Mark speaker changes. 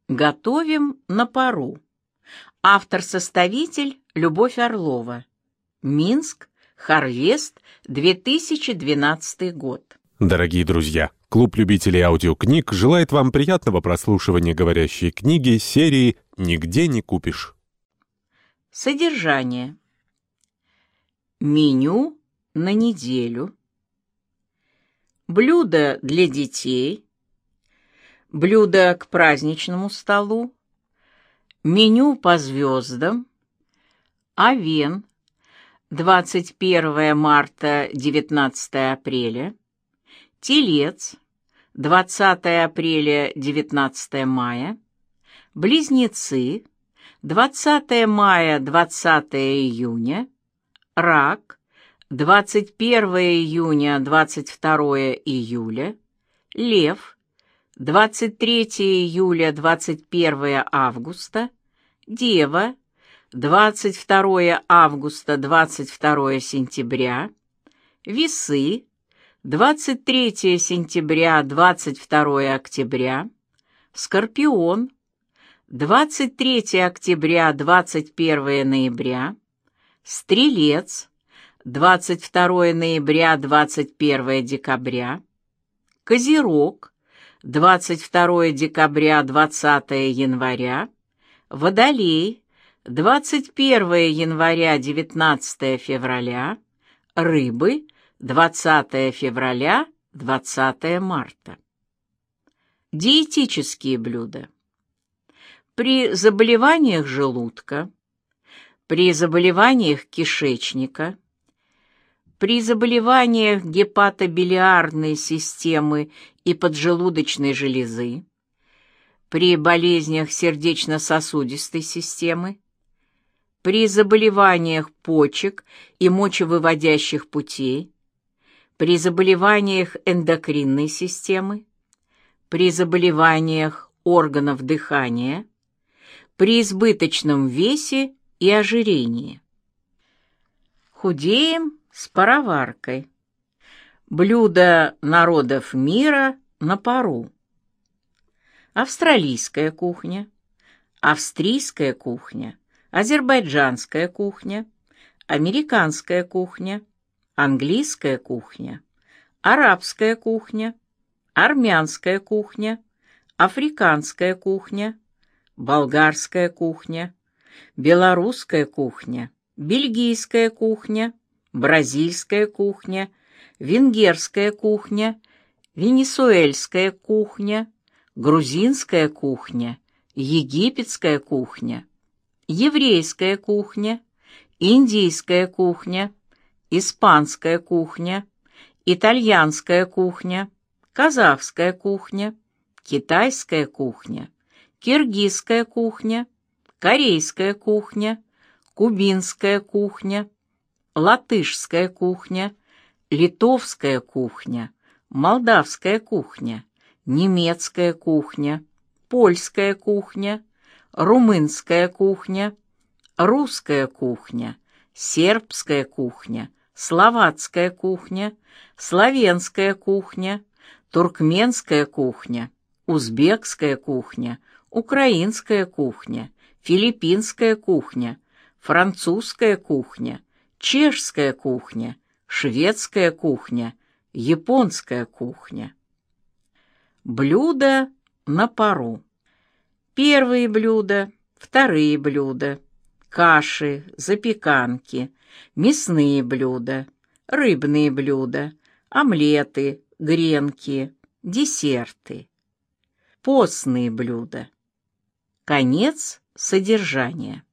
Speaker 1: Готовим на пару. Автор-составитель Любовь Орлова. Минск. Харвест. 2012 год.
Speaker 2: Дорогие друзья, клуб любителей аудиокниг желает вам приятного прослушивания говорящей книги серии «Нигде не купишь».
Speaker 1: Содержание. Меню на неделю. Блюда для детей. Блюда к праздничному столу. Меню по звездам. Авен. 21 марта, 19 апреля. Телец. 20 апреля, 19 мая. Близнецы. 20 мая, 20 июня. Рак. 21 июня, 22 июля. Лев. 23 июля, 21 августа. Дева. 22 августа, 22 сентября. Весы. 23 сентября, 22 октября. Скорпион. 23 октября, 21 ноября. Стрелец. 22 ноября, 21 декабря. Козерог. 22 декабря, 20 января. Водолей. 21 января, 19 февраля. Рыбы. 20 февраля, 20 марта. Диетические блюда. При заболеваниях желудка, при заболеваниях кишечника, при заболеваниях гепатобилиарной системы и поджелудочной железы, при болезнях сердечно-сосудистой системы, при заболеваниях почек и мочевыводящих путей, при заболеваниях эндокринной системы, при заболеваниях органов дыхания, при избыточном весе и ожирении. Худеем с пароваркой. Блюда народов мира на пару. Австралийская кухня, австрийская кухня, азербайджанская кухня, американская кухня, английская кухня, арабская кухня, армянская кухня, африканская кухня, болгарская кухня, белорусская кухня, бельгийская кухня, бразильская кухня, венгерская кухня, венесуэльская кухня, грузинская кухня, египетская кухня, еврейская кухня, индийская кухня, испанская кухня, итальянская кухня, казахская кухня, китайская кухня, киргизская кухня, корейская кухня, кубинская кухня, латышская кухня, литовская кухня, молдавская кухня, немецкая кухня, польская кухня, румынская кухня, русская кухня, сербская кухня, словацкая кухня, славянская кухня, туркменская кухня, узбекская кухня, украинская кухня, филиппинская кухня, французская кухня, чешская кухня, шведская кухня, японская кухня. Блюда на пару. Первые блюда, вторые блюда, каши, запеканки, мясные блюда, рыбные блюда, омлеты, гренки, десерты. Постные блюда. Конец содержания.